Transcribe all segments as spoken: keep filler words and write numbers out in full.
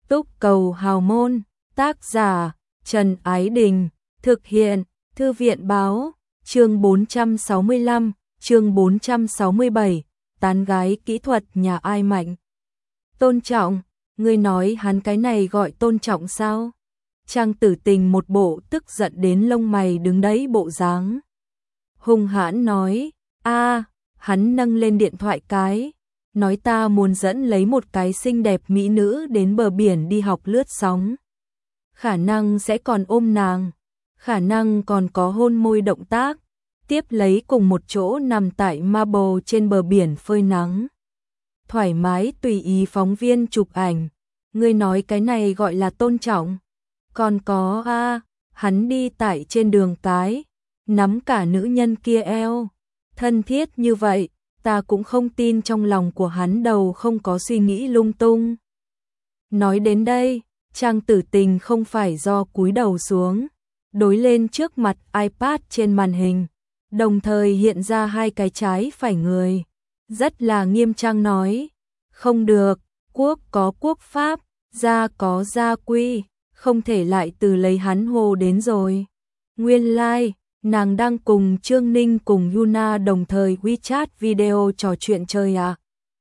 Túc Cầu Hào Môn, tác giả Trần Ái Đình, thực hiện Thư viện Báo, chương bốn trăm sáu mươi lăm, chương bốn trăm sáu mươi bảy, tán gái kỹ thuật nhà ai mạnh. Tôn Trọng, ngươi nói hắn cái này gọi tôn trọng sao? Trang Tử Tình một bộ tức giận đến lông mày đứng đấy bộ dáng. Hung hãn nói, a, hắn nâng lên điện thoại cái, nói ta muốn dẫn lấy một cái xinh đẹp mỹ nữ đến bờ biển đi học lướt sóng. Khả năng sẽ còn ôm nàng, khả năng còn có hôn môi động tác, tiếp lấy cùng một chỗ nằm tại marble trên bờ biển phơi nắng. Thoải mái tùy ý phóng viên chụp ảnh, ngươi nói cái này gọi là tôn trọng. Còn có a, hắn đi tại trên đường cái, nắm cả nữ nhân kia eo, thân thiết như vậy, ta cũng không tin trong lòng của hắn đầu không có suy nghĩ lung tung. Nói đến đây, Trang Tử Tình không phải do cúi đầu xuống, đối lên trước mặt iPad trên màn hình, đồng thời hiện ra hai cái trái phải người, rất là nghiêm trang nói, không được, quốc có quốc pháp, gia có gia quy, không thể lại từ lấy hắn hồ đến rồi. Nguyên lai, like, nàng đang cùng Trương Ninh cùng Yuna đồng thời WeChat video trò chuyện chơi à.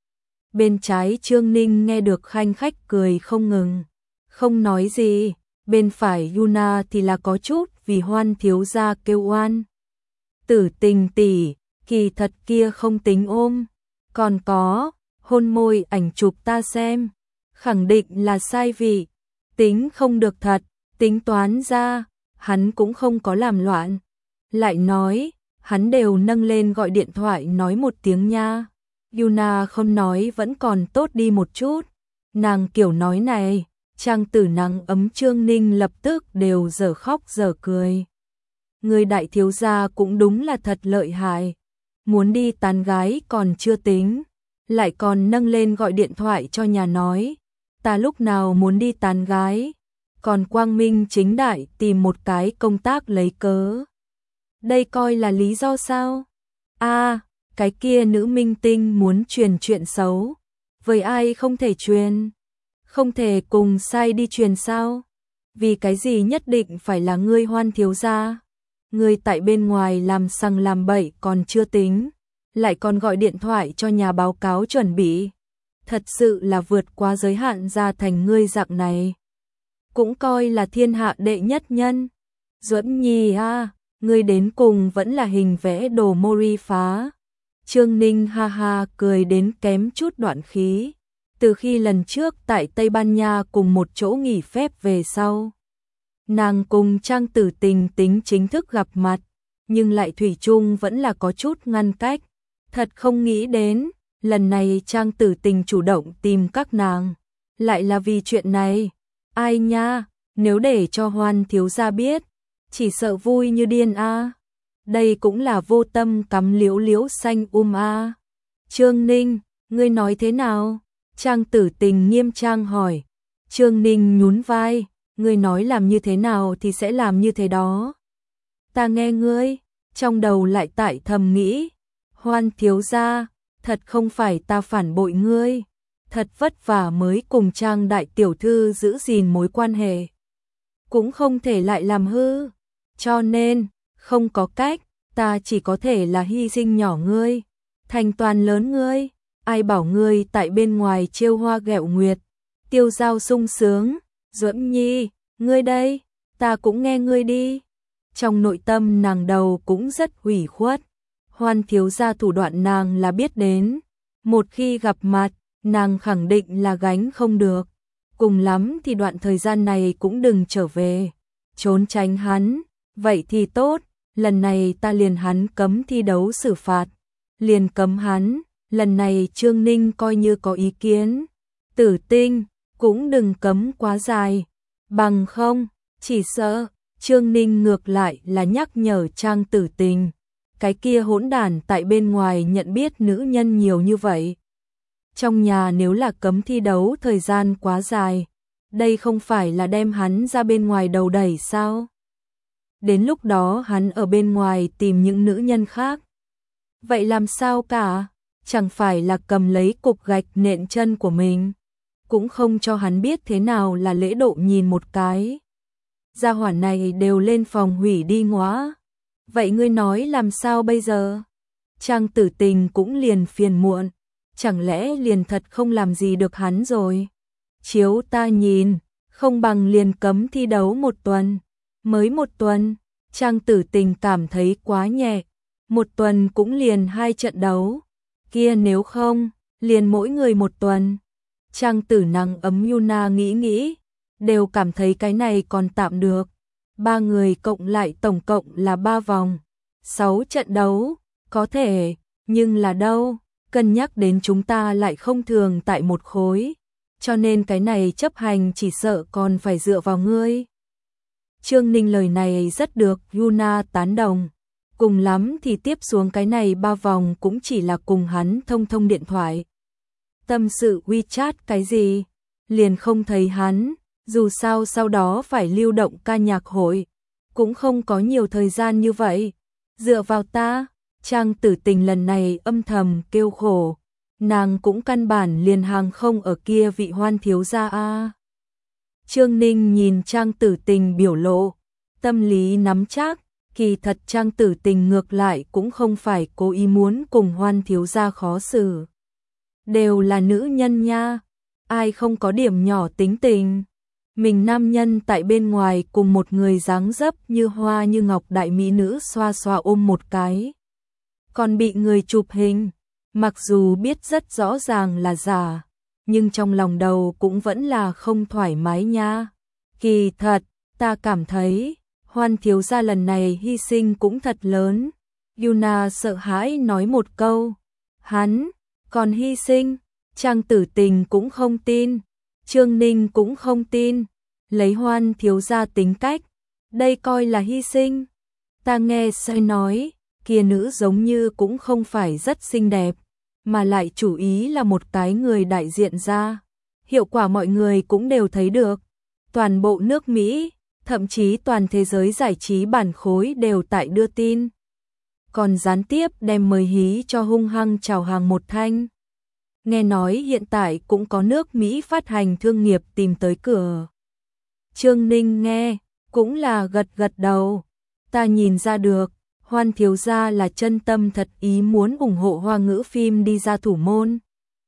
Bên trái Trương Ninh nghe được khanh khách cười không ngừng, không nói gì, bên phải Yuna thì là có chút vì Hoan thiếu gia kêu oan. Tử Tình tỷ, kỳ thật kia không tính ôm, còn có, hôn môi ảnh chụp ta xem, khẳng định là sai vị, tính không được thật, tính toán ra, hắn cũng không có làm loạn. Lại nói, hắn đều nâng lên gọi điện thoại nói một tiếng nha. Yuna không nói vẫn còn tốt đi một chút. Nàng kiểu nói này, Trang Tử nắng ấm Trương Ninh lập tức đều dở khóc dở cười. Người đại thiếu gia cũng đúng là thật lợi hại. Muốn đi tán gái còn chưa tính, lại còn nâng lên gọi điện thoại cho nhà nói. Ta lúc nào muốn đi tán gái, còn quang minh chính đại tìm một cái công tác lấy cớ. Đây coi là lý do sao? A, à, cái kia nữ minh tinh muốn truyền chuyện xấu, với ai không thể truyền? Không thể cùng sai đi truyền sao? Vì cái gì nhất định phải là ngươi Hoan thiếu gia? Ngươi tại bên ngoài làm sằng làm bậy còn chưa tính, lại còn gọi điện thoại cho nhà báo cáo chuẩn bị. Thật sự là vượt quá giới hạn ra thành ngươi dạng này. Cũng coi là thiên hạ đệ nhất nhân. Duẫn Nhi a, ngươi đến cùng vẫn là hình vẽ đồ Mori phá. Trương Ninh ha ha cười đến kém chút đoạn khí. Từ khi lần trước tại Tây Ban Nha cùng một chỗ nghỉ phép về sau, nàng cùng Trang Tử Tình tính chính thức gặp mặt, nhưng lại thủy chung vẫn là có chút ngăn cách. Thật không nghĩ đến, lần này Trang Tử Tình chủ động tìm các nàng, lại là vì chuyện này. Ai nha, nếu để cho Hoan thiếu gia biết, chỉ sợ vui như điên a. À. Đây cũng là vô tâm cắm liễu liễu xanh um a. À. Trương Ninh, ngươi nói thế nào? Trang Tử Tình nghiêm trang hỏi. Trương Ninh nhún vai, ngươi nói làm như thế nào thì sẽ làm như thế đó. Ta nghe ngươi, trong đầu lại tại thầm nghĩ, Hoan thiếu gia, thật không phải ta phản bội ngươi, thật vất vả mới cùng Trang đại tiểu thư giữ gìn mối quan hệ, cũng không thể lại làm hư, cho nên, không có cách, ta chỉ có thể là hy sinh nhỏ ngươi, thành toàn lớn ngươi, ai bảo ngươi tại bên ngoài trêu hoa ghẹo nguyệt, tiêu dao sung sướng. Duẫn Nhi, ngươi đây, ta cũng nghe ngươi đi. Trong nội tâm nàng đầu cũng rất ủy khuất. Hoan thiếu gia thủ đoạn nàng là biết đến, một khi gặp mặt, nàng khẳng định là gánh không được, cùng lắm thì đoạn thời gian này cũng đừng trở về, trốn tránh hắn, vậy thì tốt, lần này ta liền hắn cấm thi đấu xử phạt, liền cấm hắn, lần này Trương Ninh coi như có ý kiến, Tử Tinh, cũng đừng cấm quá dài, bằng không, chỉ sợ, Trương Ninh ngược lại là nhắc nhở Trang Tử Tình. Cái kia hỗn đản tại bên ngoài nhận biết nữ nhân nhiều như vậy. Trong nhà nếu là cấm thi đấu thời gian quá dài, đây không phải là đem hắn ra bên ngoài đầu đẩy sao? Đến lúc đó hắn ở bên ngoài tìm những nữ nhân khác. Vậy làm sao cả? Chẳng phải là cầm lấy cục gạch nện chân của mình. cũng không cho hắn biết thế nào là lễ độ nhìn một cái. Gia hỏa này đều lên phòng hủy đi ngóa. Vậy ngươi nói làm sao bây giờ? Trang Tử Tình cũng liền phiền muộn, chẳng lẽ liền thật không làm gì được hắn rồi? Chiếu ta nhìn, không bằng liền cấm thi đấu một tuần. Mới một tuần, Trang Tử Tình cảm thấy quá nhẹ. Một tuần cũng liền hai trận đấu. Kia nếu không, liền mỗi người một tuần. Trang Tử Năng ấm Yuna nghĩ nghĩ, đều cảm thấy cái này còn tạm được. Ba người cộng lại tổng cộng là ba vòng. Sáu trận đấu, có thể, nhưng là đâu, cân nhắc đến chúng ta lại không thường tại một khối. Cho nên cái này chấp hành chỉ sợ còn phải dựa vào ngươi. Trương Ninh lời này rất được Yuna tán đồng. Cùng lắm thì tiếp xuống cái này ba vòng cũng chỉ là cùng hắn thông thông điện thoại. Tâm sự WeChat cái gì, liền không thấy hắn, dù sao sau đó phải lưu động ca nhạc hội, cũng không có nhiều thời gian như vậy. Dựa vào ta, Trang Tử Tình lần này âm thầm kêu khổ, nàng cũng căn bản liền hàng không ở kia vị Hoan thiếu gia a. Trương Ninh nhìn Trang Tử Tình biểu lộ, tâm lý nắm chắc, kỳ thật Trang Tử Tình ngược lại cũng không phải cố ý muốn cùng Hoan thiếu gia khó xử. Đều là nữ nhân nha, ai không có điểm nhỏ tính tình. Mình nam nhân tại bên ngoài cùng một người dáng dấp như hoa như ngọc đại mỹ nữ xoa xoa ôm một cái. Còn bị người chụp hình, mặc dù biết rất rõ ràng là giả, nhưng trong lòng đầu cũng vẫn là không thoải mái nha. Kỳ thật, ta cảm thấy, Hoan thiếu gia lần này hy sinh cũng thật lớn. Yuna sợ hãi nói một câu, hắn còn hy sinh. Trang Tử Tình cũng không tin, Trương Ninh cũng không tin. Lấy Hoan thiếu gia tính cách, đây coi là hy sinh. Ta nghe sai nói, kia nữ giống như cũng không phải rất xinh đẹp, mà lại chủ ý là một cái người đại diện ra. Hiệu quả mọi người cũng đều thấy được. Toàn bộ nước Mỹ, thậm chí toàn thế giới giải trí bản khối đều tại đưa tin. Còn gián tiếp đem mời hí cho hung hăng chào hàng một thanh. Nghe nói hiện tại cũng có nước Mỹ phát hành thương nghiệp tìm tới cửa. Trương Ninh nghe, cũng là gật gật đầu. Ta nhìn ra được, Hoan thiếu gia là chân tâm thật ý muốn ủng hộ Hoa ngữ phim đi ra thủ môn,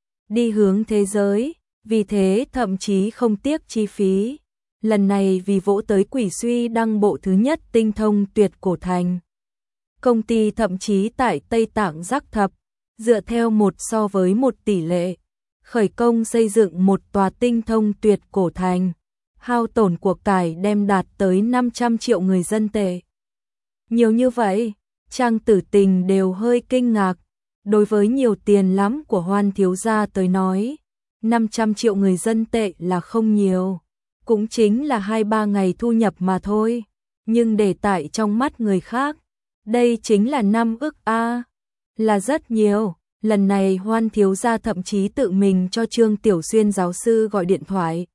đi hướng thế giới, vì thế thậm chí không tiếc chi phí. Lần này vì vỗ tới Quỷ Suy đăng bộ thứ nhất tinh thông tuyệt cổ thành. Công ty thậm chí tại Tây Tạng Giác Thập, dựa theo một so với một tỷ lệ, khởi công xây dựng một tòa tinh thông tuyệt cổ thành. Hao tổn của cải đem đạt tới năm trăm triệu người dân tệ. Nhiều như vậy, Trang Tử Tình đều hơi kinh ngạc. Đối với nhiều tiền lắm của Hoan thiếu gia tới nói, năm trăm triệu người dân tệ là không nhiều, cũng chính là hai ba ngày thu nhập mà thôi. Nhưng để tại trong mắt người khác, đây chính là năm ức a, là rất nhiều. Lần này Hoan thiếu gia thậm chí tự mình cho Trương Tiểu Xuyên giáo sư gọi điện thoại.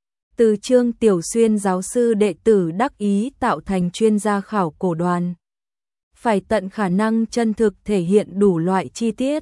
Từ Trương Tiểu Xuyên giáo sư đệ tử đắc ý tạo thành chuyên gia khảo cổ đoàn. Phải tận khả năng chân thực thể hiện đủ loại chi tiết.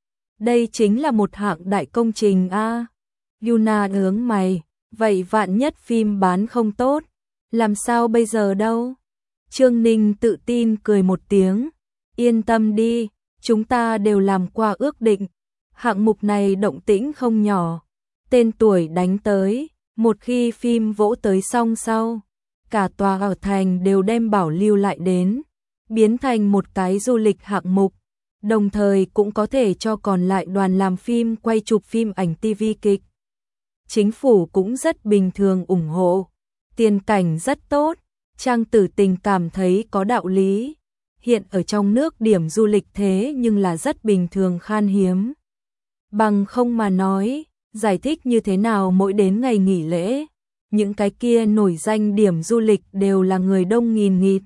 Đây chính là một hạng đại công trình a. Yuna hướng mày, vậy vạn nhất phim bán không tốt, làm sao bây giờ đâu? Trương Ninh tự tin cười một tiếng, yên tâm đi, chúng ta đều làm qua ước định. Hạng mục này động tĩnh không nhỏ, tên tuổi đánh tới. Một khi phim vỗ tới xong sau, cả tòa ở thành đều đem bảo lưu lại đến, biến thành một cái du lịch hạng mục, đồng thời cũng có thể cho còn lại đoàn làm phim quay chụp phim ảnh ti vi kịch. Chính phủ cũng rất bình thường ủng hộ, tiền cảnh rất tốt, Trang Tử Tình cảm thấy có đạo lý. Hiện ở trong nước điểm du lịch thế nhưng là rất bình thường khan hiếm. Bằng không mà nói, giải thích như thế nào mỗi đến ngày nghỉ lễ, những cái kia nổi danh điểm du lịch đều là người đông nghìn nghịt.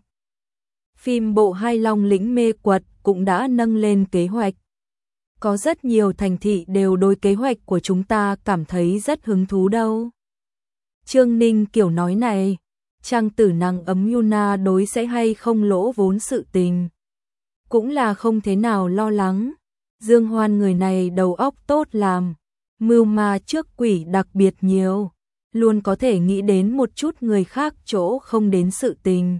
Phim bộ Hai Long lĩnh mê quật cũng đã nâng lên kế hoạch. Có rất nhiều thành thị đều đối kế hoạch của chúng ta cảm thấy rất hứng thú đâu. Trương Ninh kiểu nói này, Trang Tử Năng ấm Yuna đối sẽ hay không lỗ vốn sự tình. Cũng là không thế nào lo lắng, Dương Hoan người này đầu óc tốt làm. mưu ma trước quỷ đặc biệt nhiều, luôn có thể nghĩ đến một chút người khác chỗ không đến sự tình.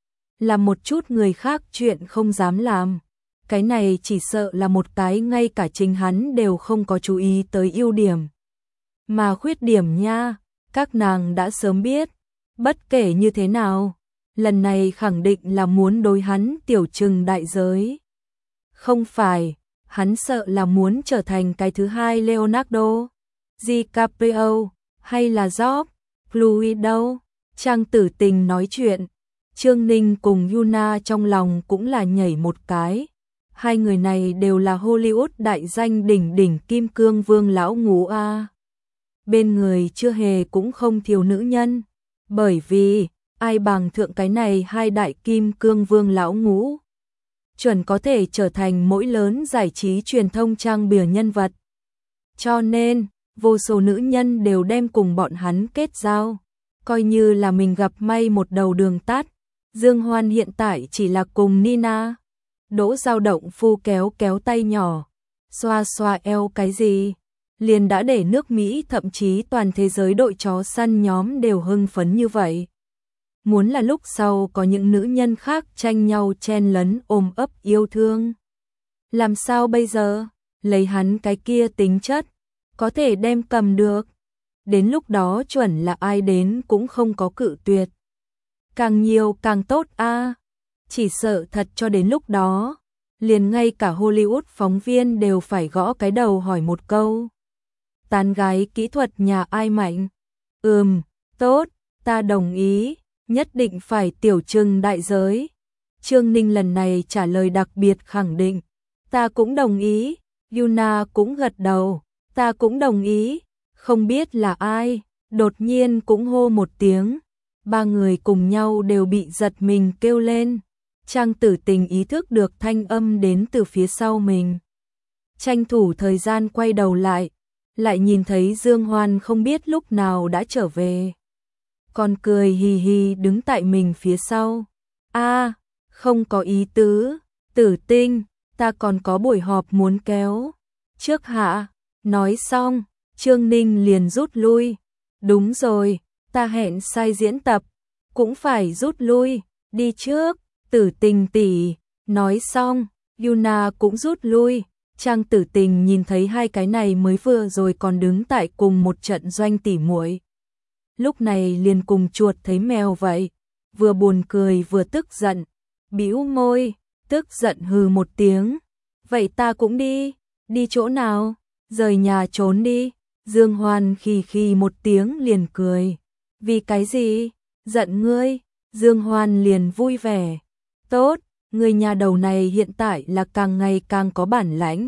Làm một chút người khác chuyện không dám làm. Cái này chỉ sợ là một cái ngay cả chính hắn đều không có chú ý tới ưu điểm. Mà khuyết điểm nha, các nàng đã sớm biết. Bất kể như thế nào, lần này khẳng định là muốn đối hắn tiểu trừng đại giới. Không phải, hắn sợ là muốn trở thành cái thứ hai Leonardo, DiCaprio, hay là George Clooney đâu. Trang Tử Tình nói chuyện, Trương Ninh cùng Yuna trong lòng cũng là nhảy một cái. Hai người này đều là Hollywood đại danh đỉnh đỉnh kim cương vương lão ngũ a. Bên người chưa hề cũng không thiếu nữ nhân, bởi vì ai bằng thượng cái này hai đại kim cương vương lão ngũ. Chuẩn có thể trở thành mỗi lớn giải trí truyền thông trang bìa nhân vật. Cho nên, vô số nữ nhân đều đem cùng bọn hắn kết giao, coi như là mình gặp may một đầu đường tắt. Dương Hoan hiện tại chỉ là cùng Nina, Đỗ Dao Động phu kéo kéo tay nhỏ, xoa xoa eo cái gì, liền đã để nước Mỹ thậm chí toàn thế giới đội chó săn nhóm đều hưng phấn như vậy. Muốn là lúc sau có những nữ nhân khác tranh nhau chen lấn ôm ấp yêu thương. Làm sao bây giờ? Lấy hắn cái kia tính chất, có thể đem cầm được. Đến lúc đó chuẩn là ai đến cũng không có cự tuyệt. Càng nhiều càng tốt a. À. Chỉ sợ thật cho đến lúc đó, liền ngay cả Hollywood phóng viên đều phải gõ cái đầu hỏi một câu. Tán gái kỹ thuật nhà ai mạnh? Ừm, tốt, ta đồng ý, nhất định phải tiểu trừng đại giới. Trương Ninh lần này trả lời đặc biệt khẳng định. Ta cũng đồng ý, Yuna cũng gật đầu, ta cũng đồng ý, không biết là ai, đột nhiên cũng hô một tiếng. Ba người cùng nhau đều bị giật mình kêu lên. Trang Tử Tình ý thức được thanh âm đến từ phía sau mình. Tranh thủ thời gian quay đầu lại, lại nhìn thấy Dương Hoan không biết lúc nào đã trở về. Còn cười hì hì đứng tại mình phía sau. A, không có ý tứ, Tử Tinh, ta còn có buổi họp muốn kéo. Trước hạ, nói xong, Trương Ninh liền rút lui. Đúng rồi, ta hẹn sai diễn tập, cũng phải rút lui, đi trước. Tử Tình tỷ, nói xong, Yuna cũng rút lui. Trang Tử Tình nhìn thấy hai cái này mới vừa rồi còn đứng tại cùng một trận doanh tỉ muội. Lúc này liền cùng chuột thấy mèo vậy, vừa buồn cười vừa tức giận, bĩu môi, tức giận hừ một tiếng. Vậy ta cũng đi, đi chỗ nào? Rời nhà trốn đi. Dương Hoan khì khì một tiếng liền cười. Vì cái gì? Giận ngươi? Dương Hoan liền vui vẻ. Tốt, người nhà đầu này hiện tại là càng ngày càng có bản lãnh.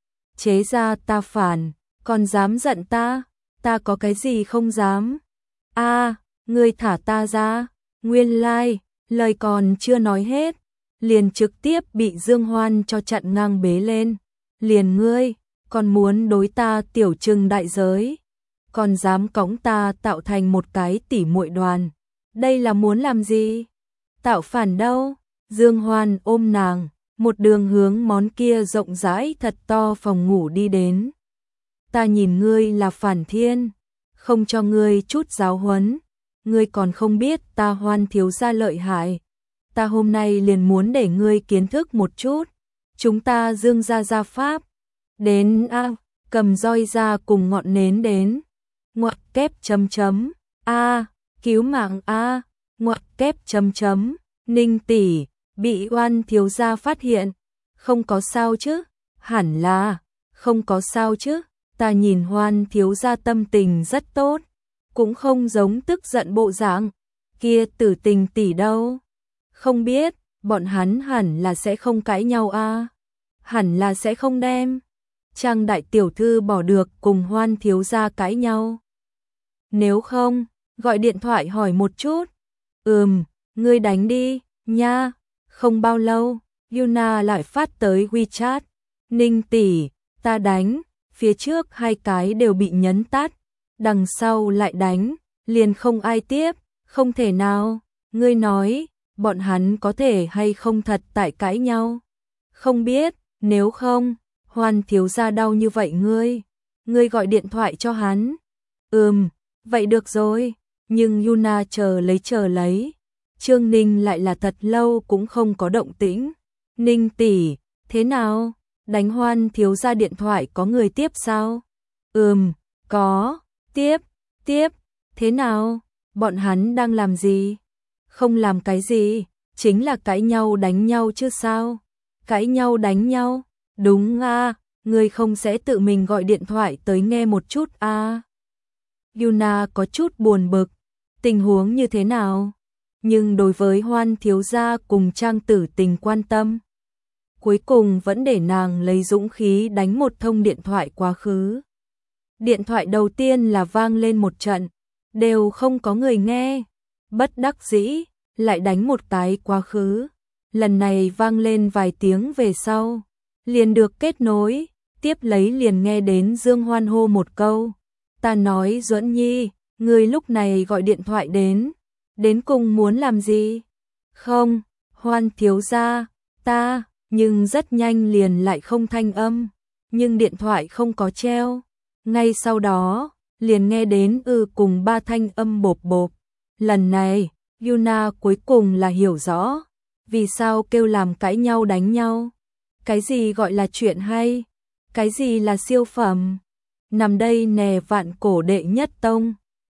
Chế ra ta phản, còn dám giận ta? Ta có cái gì không dám? A, à, ngươi thả ta ra. Nguyên lai, like, lời còn chưa nói hết, liền trực tiếp bị Dương Hoan cho chặn ngang bế lên. Liền ngươi, còn muốn đối ta tiểu trừng đại giới, còn dám cõng ta tạo thành một cái tỉ muội đoàn. Đây là muốn làm gì? Tạo phản đâu? Dương Hoan ôm nàng, một đường hướng món kia rộng rãi thật to phòng ngủ đi đến. Ta nhìn ngươi là phản thiên, không cho ngươi chút giáo huấn, ngươi còn không biết ta Hoan thiếu gia lợi hại. Ta hôm nay liền muốn để ngươi kiến thức một chút. Chúng ta Dương gia gia pháp. Đến a, à, cầm roi ra cùng ngọn nến đến. Ngoặc kép chấm chấm. A, à, cứu mạng a, à, ngoặc kép chấm chấm. Ninh tỷ, bị Oan thiếu gia phát hiện. Không có sao chứ? Hẳn là, không có sao chứ? Ta nhìn Hoan thiếu gia tâm tình rất tốt, cũng không giống tức giận bộ dạng. Kia Tử Tình tỷ đâu? Không biết, bọn hắn hẳn là sẽ không cãi nhau a. À? Hẳn là sẽ không đem Trang đại tiểu thư bỏ được cùng Hoan thiếu gia cãi nhau. Nếu không, gọi điện thoại hỏi một chút. Ừm, ngươi đánh đi, nha. Không bao lâu, Yuna lại phát tới WeChat. Ninh tỷ, ta đánh, phía trước hai cái đều bị nhấn tắt, đằng sau lại đánh, liền không ai tiếp, không thể nào. Ngươi nói, bọn hắn có thể hay không thật tại cãi nhau? Không biết, nếu không, Hoan thiếu gia đau như vậy ngươi, Ngươi gọi điện thoại cho hắn. Ừm, vậy được rồi. Nhưng Yuna chờ lấy chờ lấy. Trương Ninh lại là thật lâu cũng không có động tĩnh. Ninh tỷ, thế nào? Đánh Hoan thiếu gia điện thoại có người tiếp sao? Ừm, có, tiếp, tiếp, thế nào? Bọn hắn đang làm gì? Không làm cái gì, chính là cãi nhau đánh nhau chứ sao? Cãi nhau đánh nhau? Đúng à, ngươi không sẽ tự mình gọi điện thoại tới nghe một chút à? Yuna có chút buồn bực, tình huống như thế nào? Nhưng đối với Hoan thiếu gia cùng Trang Tử Tình quan tâm, cuối cùng vẫn để nàng lấy dũng khí đánh một thông điện thoại quá khứ. Điện thoại đầu tiên là vang lên một trận, đều không có người nghe. Bất đắc dĩ, lại đánh một cái quá khứ. Lần này vang lên vài tiếng về sau, liền được kết nối, tiếp lấy liền nghe đến Dương Hoan hô một câu. Ta nói Duẫn Nhi, người lúc này gọi điện thoại đến, đến cùng muốn làm gì? Không, Hoan thiếu gia, ta, nhưng rất nhanh liền lại không thanh âm, nhưng điện thoại không có treo. Ngay sau đó, liền nghe đến ư cùng ba thanh âm bộp bộp. Lần này, Yuna cuối cùng là hiểu rõ, vì sao kêu làm cãi nhau đánh nhau. Cái gì gọi là chuyện hay? Cái gì là siêu phẩm? Nằm đây nè vạn cổ đệ nhất tông.